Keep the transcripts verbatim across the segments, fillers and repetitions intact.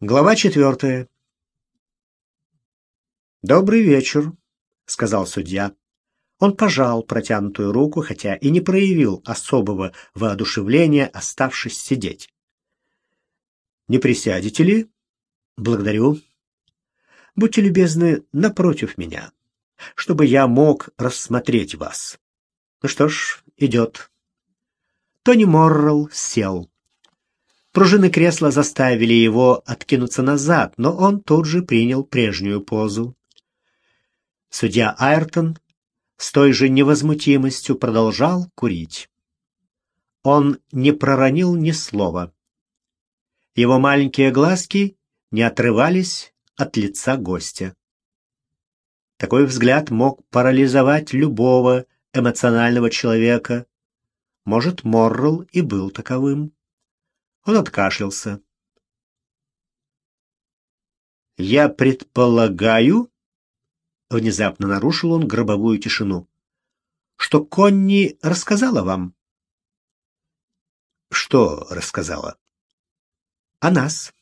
Глава четвертая. «Добрый вечер», — сказал судья. Он пожал протянутую руку, хотя и не проявил особого воодушевления, оставшись сидеть. «Не присядете ли?» «Благодарю. Будьте любезны напротив меня, чтобы я мог рассмотреть вас». «Ну что ж, идет». Тони Моррелл сел. Пружины кресла заставили его откинуться назад, но он тут же принял прежнюю позу. Судья Айртон с той же невозмутимостью продолжал курить. Он не проронил ни слова. Его маленькие глазки не отрывались от лица гостя. Такой взгляд мог парализовать любого эмоционального человека. Может, Моррелл и был таковым. Он откашлялся. «Я предполагаю...» Внезапно нарушил он гробовую тишину. «Что Конни рассказала вам?» «Что рассказала?» «О нас».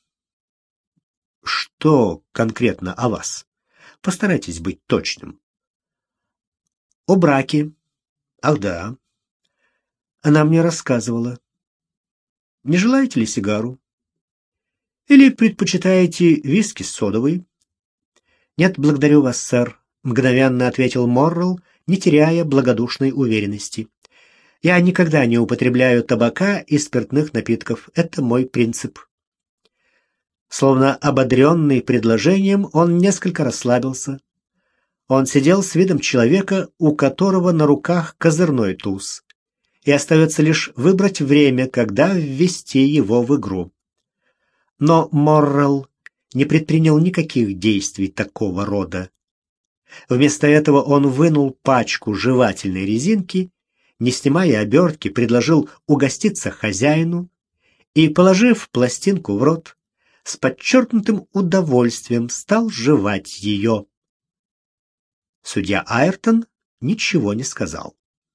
«Что конкретно о вас? Постарайтесь быть точным». «О браке». «Ах да». Она мне рассказывала. Не желаете ли сигару? Или предпочитаете виски с содовой? Нет, благодарю вас, сэр, мгновенно ответил Моррелл, не теряя благодушной уверенности. Я никогда не употребляю табака и спиртных напитков. Это мой принцип. Словно ободренный предложением, он несколько расслабился. Он сидел с видом человека, у которого на руках козырной туз, и остается лишь выбрать время, когда ввести его в игру. Но Моррелл не предпринял никаких действий такого рода. Вместо этого он вынул пачку жевательной резинки, не снимая обертки, предложил угоститься хозяину и, положив пластинку в рот, с подчеркнутым удовольствием стал жевать ее. Судья Айртон ничего не сказал.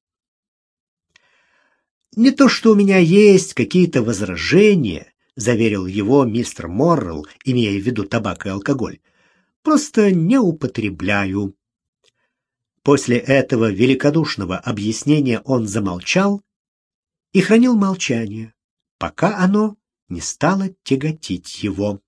«Не то, что у меня есть какие-то возражения», — заверил его мистер Моррелл, имея в виду табак и алкоголь. «Просто не употребляю». После этого великодушного объяснения он замолчал и хранил молчание, пока оно не стало тяготить его.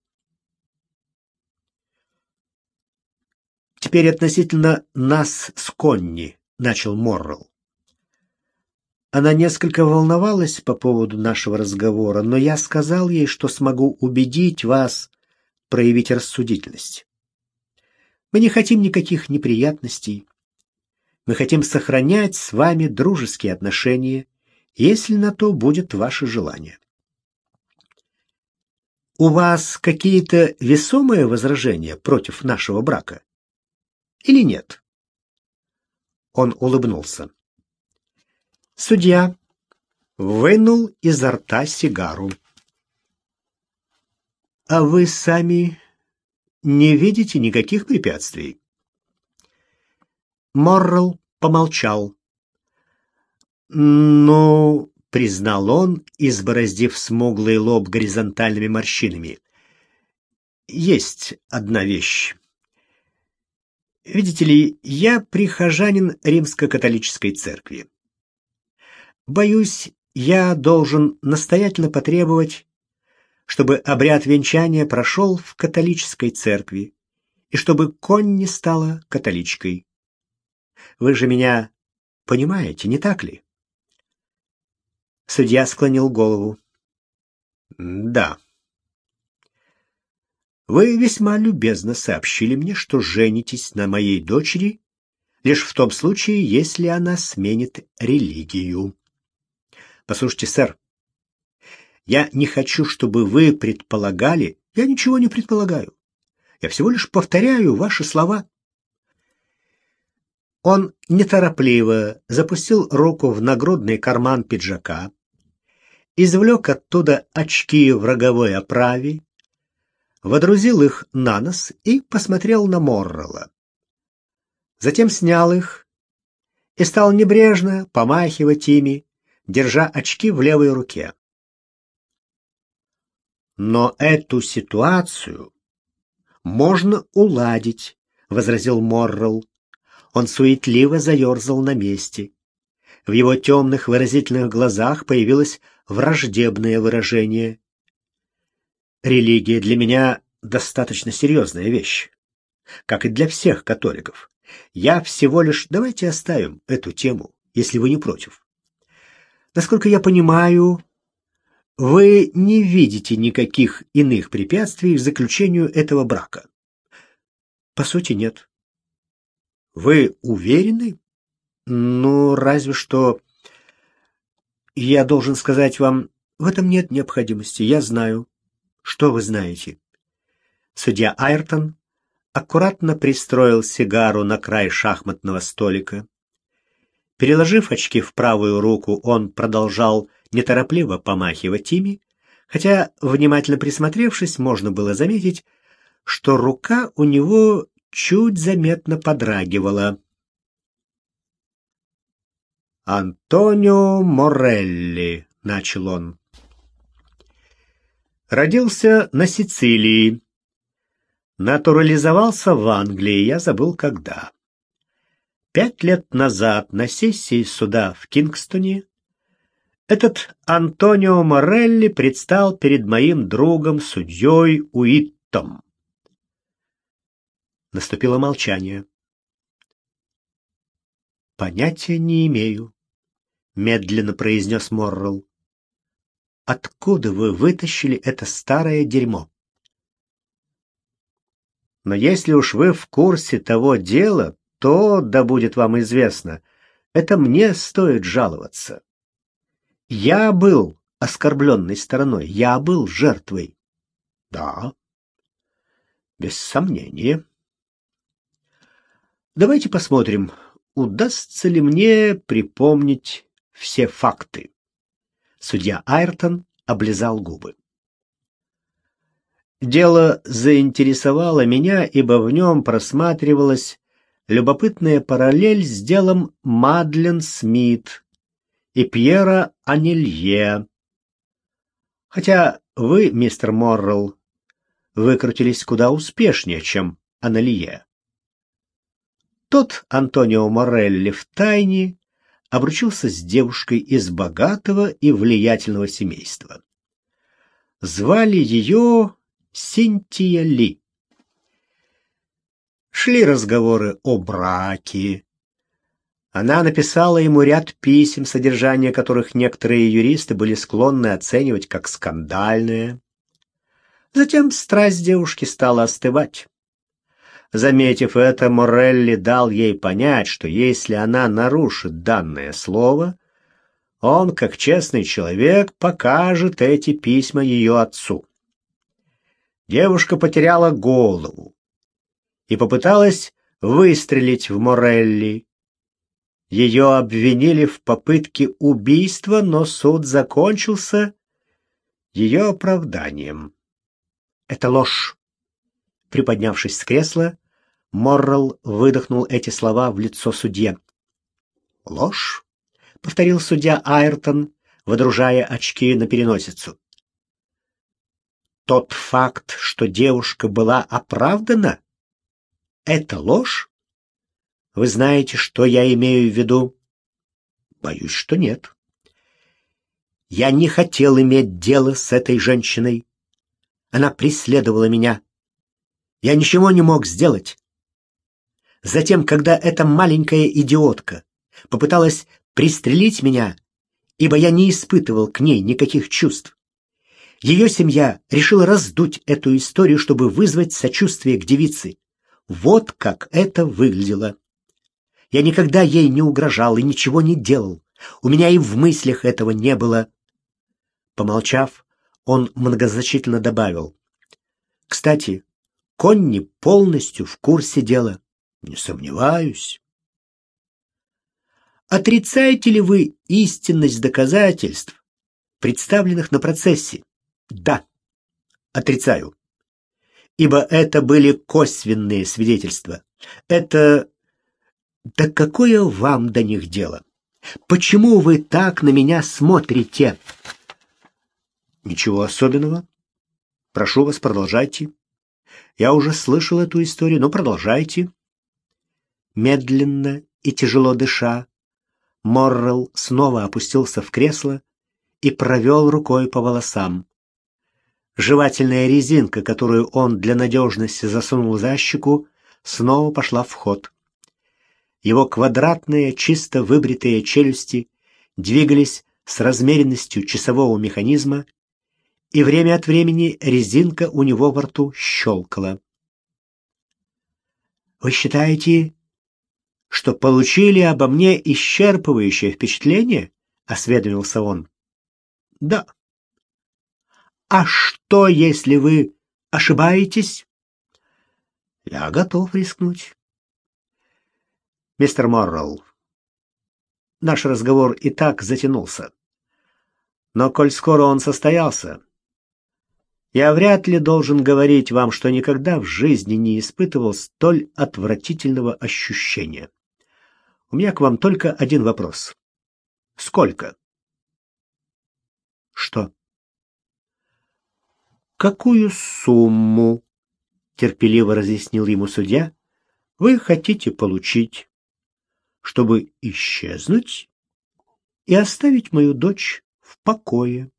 «Теперь относительно нас с Конни», — начал Моррелл. Она несколько волновалась по поводу нашего разговора, но я сказал ей, что смогу убедить вас проявить рассудительность. Мы не хотим никаких неприятностей. Мы хотим сохранять с вами дружеские отношения, если на то будет ваше желание. У вас какие-то весомые возражения против нашего брака? Или нет? Он улыбнулся. Судья вынул изо рта сигару. «А вы сами не видите никаких препятствий?» Моррелл помолчал. «Ну, — признал он, избороздив смуглый лоб горизонтальными морщинами, — есть одна вещь. Видите ли, я прихожанин римско-католической церкви. Боюсь, я должен настоятельно потребовать, чтобы обряд венчания прошел в католической церкви и чтобы Конни стала католичкой. Вы же меня понимаете, не так ли?» Судья склонил голову. «Да. Вы весьма любезно сообщили мне, что женитесь на моей дочери лишь в том случае, если она сменит религию. Послушайте, сэр, я не хочу, чтобы вы предполагали, я ничего не предполагаю. Я всего лишь повторяю ваши слова». Он неторопливо запустил руку в нагрудный карман пиджака, извлек оттуда очки в роговой оправе, водрузил их на нос и посмотрел на Моррелла. Затем снял их и стал небрежно помахивать ими, держа очки в левой руке. Но эту ситуацию можно уладить, возразил Моррелл. Он суетливо заерзал на месте. В его темных выразительных глазах появилось враждебное выражение. Религия для меня достаточно серьезная вещь, как и для всех католиков. Я всего лишь... Давайте оставим эту тему, если вы не против. Насколько я понимаю, вы не видите никаких иных препятствий к заключению этого брака. По сути, нет. Вы уверены? Ну, разве что... Я должен сказать вам, в этом нет необходимости. Я знаю. Что вы знаете? Судья Айртон аккуратно пристроил сигару на край шахматного столика. Переложив очки в правую руку, он продолжал неторопливо помахивать ими, хотя, внимательно присмотревшись, можно было заметить, что рука у него чуть заметно подрагивала. «Антонио Морелли», — начал он. Родился на Сицилии. Натурализовался в Англии, я забыл когда. Пять лет назад на сессии суда в Кингстоне этот Антонио Морелли предстал перед моим другом, судьей Уиттом. Наступило молчание. «Понятия не имею», — медленно произнес Моррелл. «Откуда вы вытащили это старое дерьмо?» «Но если уж вы в курсе того дела, то, да будет вам известно, это мне стоит жаловаться. Я был оскорбленной стороной, я был жертвой». «Да, без сомнения. Давайте посмотрим, удастся ли мне припомнить все факты». Судья Айртон облизал губы. Дело заинтересовало меня, ибо в нем просматривалась любопытная параллель с делом Мадлен Смит и Пьера Анелье. Хотя вы, мистер Моррелл, выкрутились куда успешнее, чем Анелье. Тот Антонио Морелли втайне обручился с девушкой из богатого и влиятельного семейства. Звали ее Синтия Ли. Шли разговоры о браке. Она написала ему ряд писем, содержание которых некоторые юристы были склонны оценивать как скандальное. Затем страсть девушки стала остывать. Заметив это, Морелли дал ей понять, что если она нарушит данное слово, он, как честный человек, покажет эти письма ее отцу. Девушка потеряла голову и попыталась выстрелить в Морелли. Ее обвинили в попытке убийства, но суд закончился ее оправданием. «Это ложь!» Приподнявшись с кресла, Моррелл выдохнул эти слова в лицо судье. «Ложь?» — повторил судья Айртон, водружая очки на переносицу. «Тот факт, что девушка была оправдана, это ложь? Вы знаете, что я имею в виду?» «Боюсь, что нет. Я не хотел иметь дело с этой женщиной. Она преследовала меня. Я ничего не мог сделать. Затем, когда эта маленькая идиотка попыталась пристрелить меня, ибо я не испытывал к ней никаких чувств, ее семья решила раздуть эту историю, чтобы вызвать сочувствие к девице. Вот как это выглядело. Я никогда ей не угрожал и ничего не делал. У меня и в мыслях этого не было. Помолчав, он многозначительно добавил: «Кстати, Конни полностью в курсе дела. Не сомневаюсь». Отрицаете ли вы истинность доказательств, представленных на процессе? Да, отрицаю. Ибо это были косвенные свидетельства. Это... Да какое вам до них дело? Почему вы так на меня смотрите? Ничего особенного. Прошу вас, продолжайте. Я уже слышал эту историю, но продолжайте. Медленно и тяжело дыша, Моррелл снова опустился в кресло и провел рукой по волосам. Жевательная резинка, которую он для надежности засунул за щеку, снова пошла в ход. Его квадратные, чисто выбритые челюсти двигались с размеренностью часового механизма, и время от времени резинка у него во рту щелкала. «Вы считаете, что получили обо мне исчерпывающее впечатление?» — осведомился он. «Да». «А что, если вы ошибаетесь?» «Я готов рискнуть». «Мистер Моррелл, наш разговор и так затянулся. Но коль скоро он состоялся, я вряд ли должен говорить вам, что никогда в жизни не испытывал столь отвратительного ощущения. У меня к вам только один вопрос. Сколько?» «Что?» «Какую сумму, — терпеливо разъяснил ему судья, — вы хотите получить, чтобы исчезнуть и оставить мою дочь в покое?»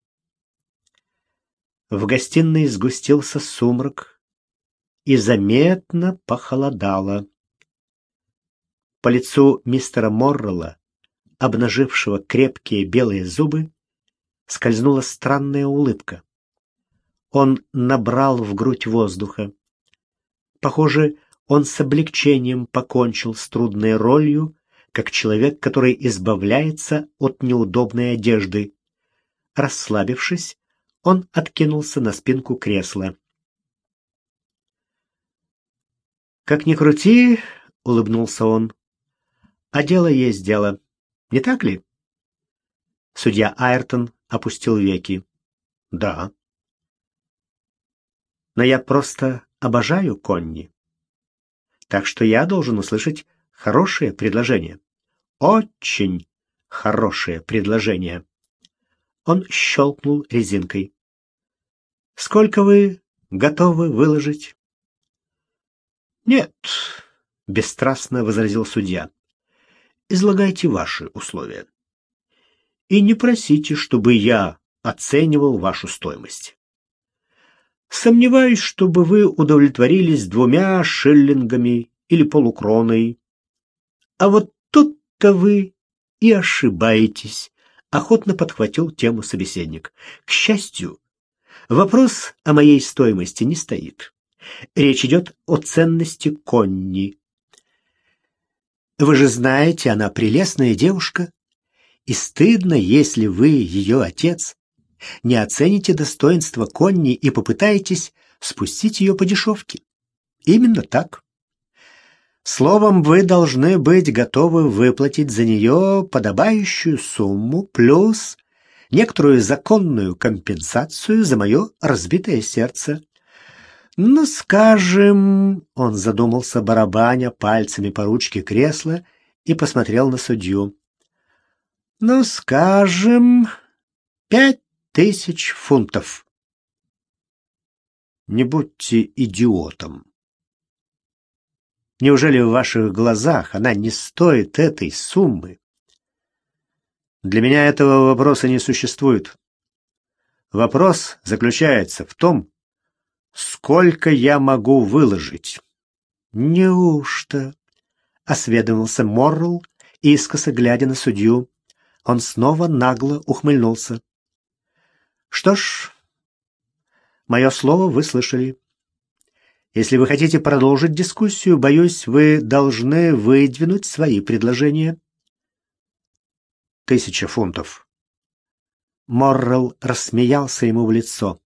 В гостиной сгустился сумрак и заметно похолодало. По лицу мистера Моррелла, обнажившего крепкие белые зубы, скользнула странная улыбка. Он набрал в грудь воздуха. Похоже, он с облегчением покончил с трудной ролью, как человек, который избавляется от неудобной одежды. Расслабившись, он откинулся на спинку кресла. «Как ни крути, — улыбнулся он, — а дело есть дело, не так ли?» Судья Айртон опустил веки. «Да». «Но я просто обожаю Конни. Так что я должен услышать хорошее предложение. Очень хорошее предложение». Он щелкнул резинкой. «Сколько вы готовы выложить?» «Нет», — бесстрастно возразил судья. «Излагайте ваши условия. И не просите, чтобы я оценивал вашу стоимость. Сомневаюсь, чтобы вы удовлетворились двумя шиллингами или полукроной. А вот тут-то вы и ошибаетесь», — охотно подхватил тему собеседник. «К счастью, вопрос о моей стоимости не стоит. Речь идет о ценности Конни. Вы же знаете, она прелестная девушка, и стыдно, если вы, ее отец, не оцените достоинства Конни и попытаетесь спустить ее по дешевке. Именно так. Словом, вы должны быть готовы выплатить за нее подобающую сумму плюс некоторую законную компенсацию за мое разбитое сердце. Ну, скажем, он задумался, барабаня пальцами по ручке кресла, и посмотрел на судью. Ну, скажем, пять тысяч фунтов. Не будьте идиотом. Неужели в ваших глазах она не стоит этой суммы? Для меня этого вопроса не существует. Вопрос заключается в том, сколько я могу выложить. Неужто? Осведомился Моррелл, искоса глядя на судью. Он снова нагло ухмыльнулся. Что ж, мое слово вы слышали. Если вы хотите продолжить дискуссию, боюсь, вы должны выдвинуть свои предложения. Тысяча фунтов. Моррелл рассмеялся ему в лицо.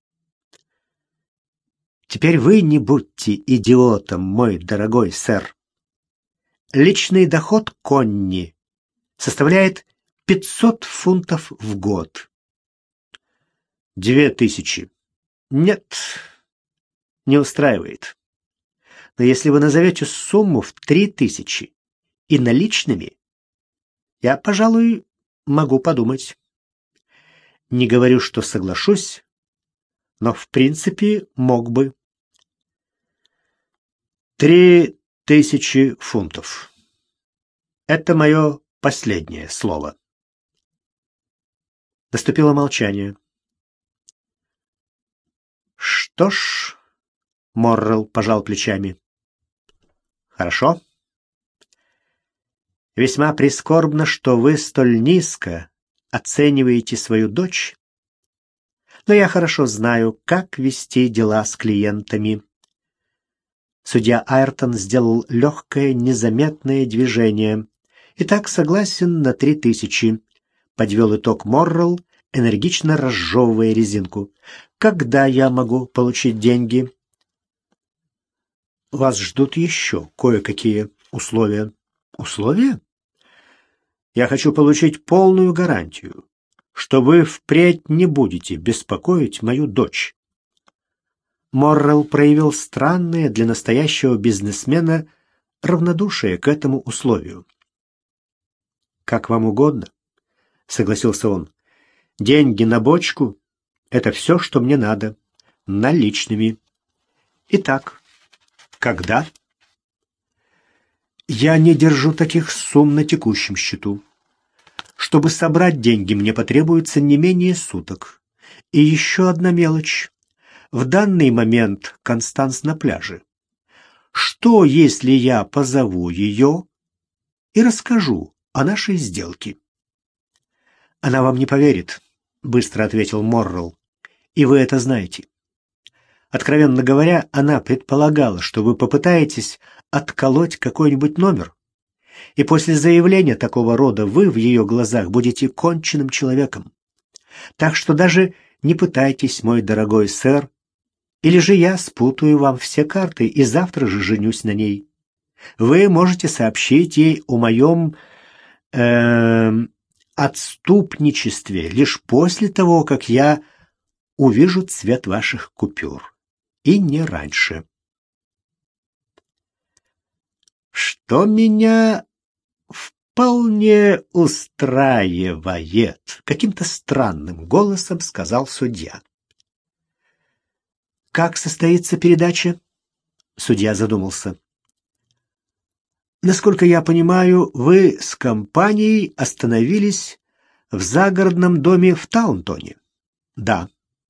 Теперь вы не будьте идиотом, мой дорогой сэр. Личный доход Конни составляет пятьсот фунтов в год. Две тысячи. Нет, не устраивает. Но если вы назовете сумму в три тысячи и наличными, я, пожалуй, могу подумать. Не говорю, что соглашусь, но в принципе мог бы. Три тысячи фунтов. Это мое последнее слово. Наступило молчание. Что ж, Моррелл пожал плечами. Хорошо. Весьма прискорбно, что вы столь низко оцениваете свою дочь, но я хорошо знаю, как вести дела с клиентами. Судья Айртон сделал легкое, незаметное движение. Итак, согласен на три тысячи. Подвел итог Моррелл, энергично разжевывая резинку. Когда я могу получить деньги? Вас ждут еще кое-какие условия. Условия? Я хочу получить полную гарантию, что вы впредь не будете беспокоить мою дочь. Моррелл проявил странное для настоящего бизнесмена равнодушие к этому условию. «Как вам угодно», — согласился он. «Деньги на бочку — это все, что мне надо. Наличными. Итак, когда?» «Я не держу таких сумм на текущем счету. Чтобы собрать деньги, мне потребуется не менее суток. И еще одна мелочь. В данный момент Констанс на пляже. Что, если я позову ее и расскажу о нашей сделке?» «Она вам не поверит», — быстро ответил Моррелл. «И вы это знаете. Откровенно говоря, она предполагала, что вы попытаетесь отколоть какой-нибудь номер, и после заявления такого рода вы в ее глазах будете конченным человеком. Так что даже не пытайтесь, мой дорогой сэр, или же я спутаю вам все карты и завтра же женюсь на ней. Вы можете сообщить ей о моем э, отступничестве лишь после того, как я увижу цвет ваших купюр, и не раньше». «Что меня вполне устраивает», — каким-то странным голосом сказал судья. «Как состоится передача?» Судья задумался. «Насколько я понимаю, вы с компанией остановились в загородном доме в Таунтоне?» «Да».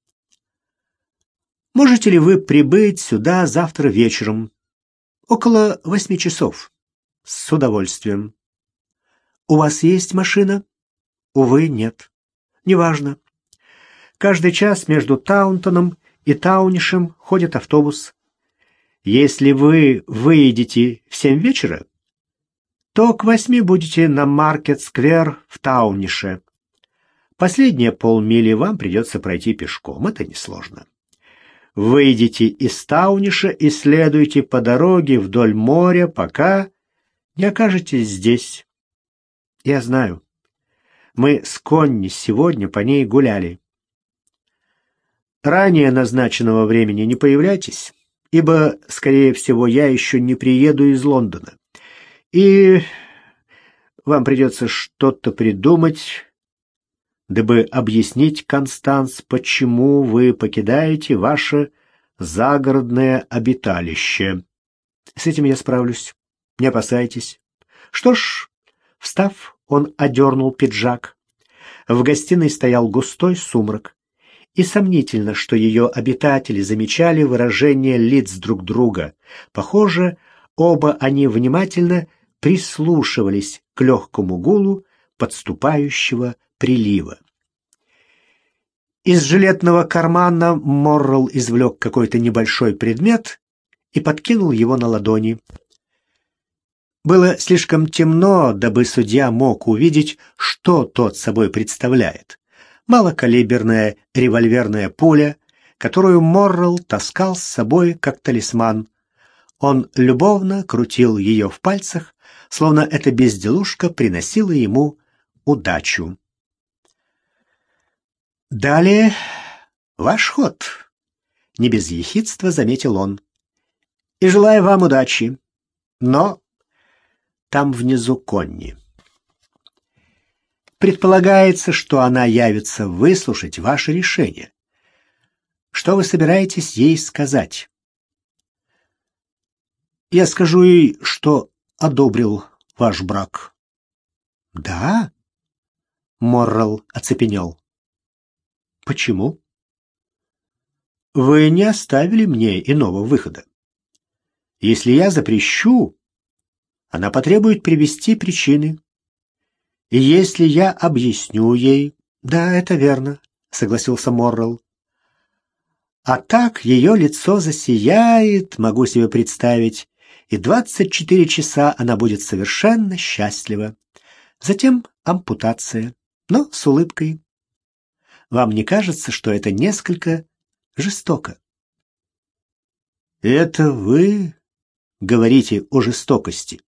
«Можете ли вы прибыть сюда завтра вечером, около восьми часов?» «С удовольствием». «У вас есть машина?» «Увы, нет». «Неважно. Каждый час между Таунтоном и Таунишем ходит автобус. Если вы выедете в семь вечера, то к восьми будете на Маркет-сквер в Таунише. Последние полмили вам придется пройти пешком, это несложно. Выйдите из Тауниша и следуйте по дороге вдоль моря, пока не окажетесь здесь. Я знаю. Мы с Конни сегодня по ней гуляли. Ранее назначенного времени не появляйтесь, ибо, скорее всего, я еще не приеду из Лондона. И вам придется что-то придумать, дабы объяснить Констанс, почему вы покидаете ваше загородное обиталище. С этим я справлюсь. Не опасайтесь. Что ж, встав, он одернул пиджак. В гостиной стоял густой сумрак, и сомнительно, что ее обитатели замечали выражение лиц друг друга. Похоже, оба они внимательно прислушивались к легкому гулу подступающего прилива. Из жилетного кармана Моррелл извлек какой-то небольшой предмет и подкинул его на ладони. Было слишком темно, дабы судья мог увидеть, что тот собой представляет. Малокалиберная револьверная пуля, которую Моррелл таскал с собой как талисман. Он любовно крутил ее в пальцах, словно эта безделушка приносила ему удачу. «Далее ваш ход», — не без ехидства заметил он. «И желаю вам удачи. Но там внизу Конни. Предполагается, что она явится выслушать ваше решение. Что вы собираетесь ей сказать? Я скажу ей, что одобрил ваш брак. Да? Моррелл оцепенел. Почему? Вы не оставили мне иного выхода. Если я запрещу, она потребует привести причины. И если я объясню ей... Да, это верно, согласился Моррелл. А так ее лицо засияет, могу себе представить, и двадцать четыре часа она будет совершенно счастлива. Затем ампутация, но с улыбкой. Вам не кажется, что это несколько жестоко? Это вы говорите о жестокости?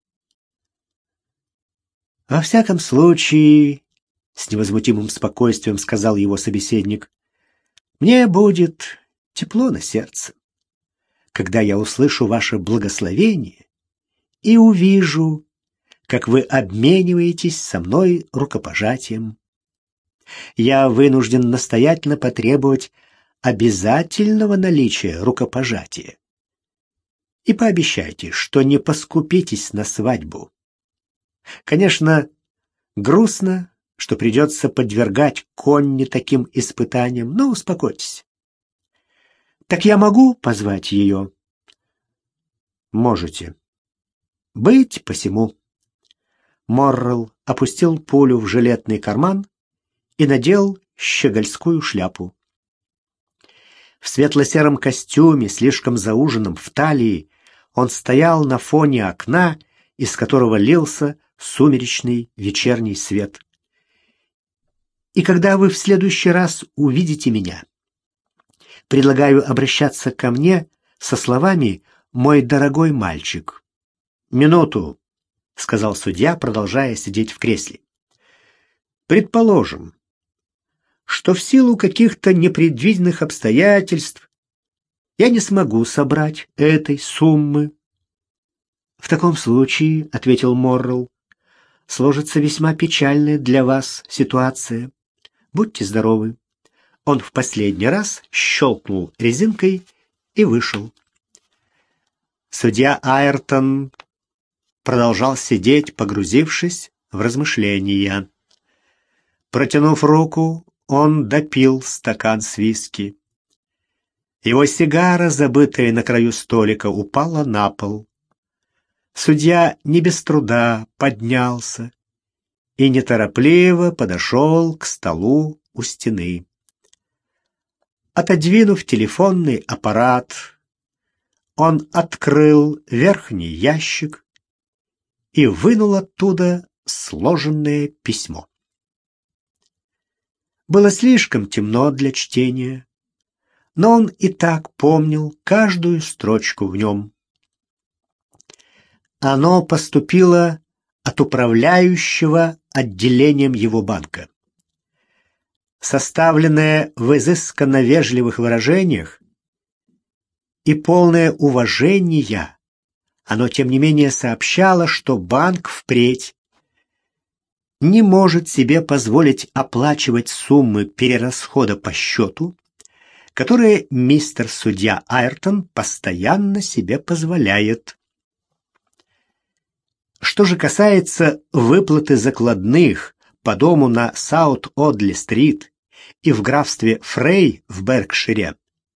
Во всяком случае, с невозмутимым спокойствием сказал его собеседник, мне будет тепло на сердце, когда я услышу ваше благословение и увижу, как вы обмениваетесь со мной рукопожатием. Я вынужден настоятельно потребовать обязательного наличия рукопожатия. И пообещайте, что не поскупитесь на свадьбу. Конечно, грустно, что придется подвергать Конни таким испытаниям, но успокойтесь. Так я могу позвать ее? Можете. Быть посему. Моррелл опустил пулю в жилетный карман и надел щегольскую шляпу. В светло-сером костюме, слишком зауженном в талии, он стоял на фоне окна, из которого лился сумеречный вечерний свет. И когда вы в следующий раз увидите меня, предлагаю обращаться ко мне со словами «мой дорогой мальчик». «Минуту», — сказал судья, продолжая сидеть в кресле. «Предположим, что в силу каких-то непредвиденных обстоятельств я не смогу собрать этой суммы». «В таком случае, — ответил Моррелл, — сложится весьма печальная для вас ситуация. Будьте здоровы». Он в последний раз щелкнул резинкой и вышел. Судья Айртон продолжал сидеть, погрузившись в размышления. Протянув руку, он допил стакан с виски. Его сигара, забытая на краю столика, упала на пол. Судья не без труда поднялся и неторопливо подошел к столу у стены. Отодвинув телефонный аппарат, он открыл верхний ящик и вынул оттуда сложенное письмо. Было слишком темно для чтения, но он и так помнил каждую строчку в нем. Оно поступило от управляющего отделением его банка. Составленное в изысканно вежливых выражениях и полное уважения, оно, тем не менее, сообщало, что банк впредь не может себе позволить оплачивать суммы перерасхода по счету, которые мистер судья Айртон постоянно себе позволяет. Что же касается выплаты закладных по дому на Саут-Одли-стрит и в графстве Фрей в Беркшире,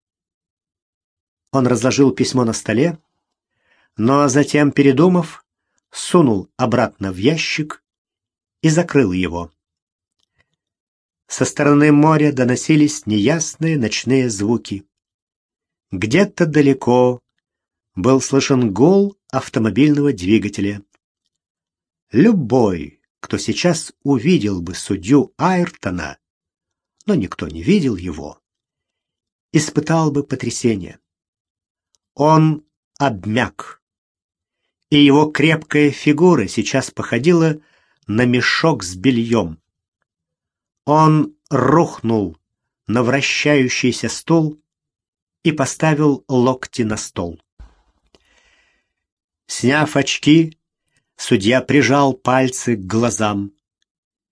он разложил письмо на столе, но затем, передумав, сунул обратно в ящик и закрыл его. Со стороны моря доносились неясные ночные звуки. Где-то далеко был слышен гул автомобильного двигателя. Любой, кто сейчас увидел бы судью Айртона, но никто не видел его, испытал бы потрясение. Он обмяк, и его крепкая фигура сейчас походила на мешок с бельем. Он рухнул на вращающийся стул и поставил локти на стол. Сняв очки, судья прижал пальцы к глазам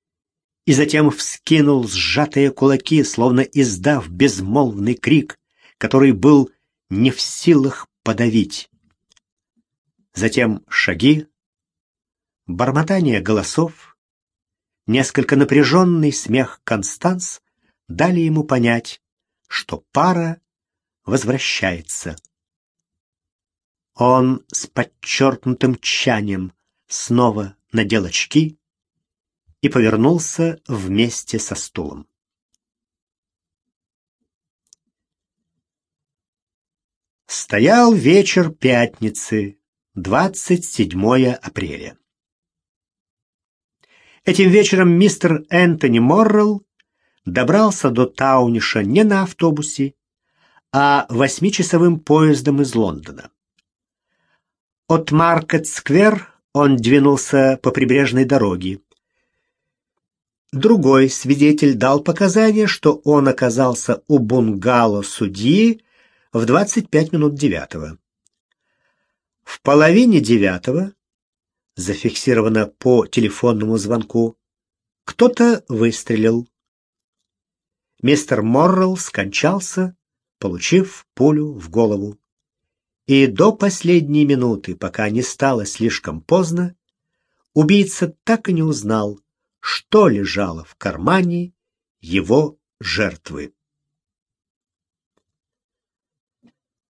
и затем вскинул сжатые кулаки, словно издав безмолвный крик, который был не в силах подавить. Затем шаги, бормотание голосов, несколько напряженный смех Констанс дали ему понять, что пара возвращается. Он с подчеркнутым тщанием снова надел очки и повернулся вместе со стулом. Стоял вечер пятницы, двадцать седьмое апреля. Этим вечером мистер Энтони Моррелл добрался до Тауниша не на автобусе, а восьмичасовым поездом из Лондона. От Маркет-сквер он двинулся по прибрежной дороге. Другой свидетель дал показания, что он оказался у бунгало судьи в двадцать пять минут девятого. В половине девятого, зафиксировано по телефонному звонку, кто-то выстрелил. Мистер Моррелл скончался, получив пулю в голову. И до последней минуты, пока не стало слишком поздно, убийца так и не узнал, что лежало в кармане его жертвы.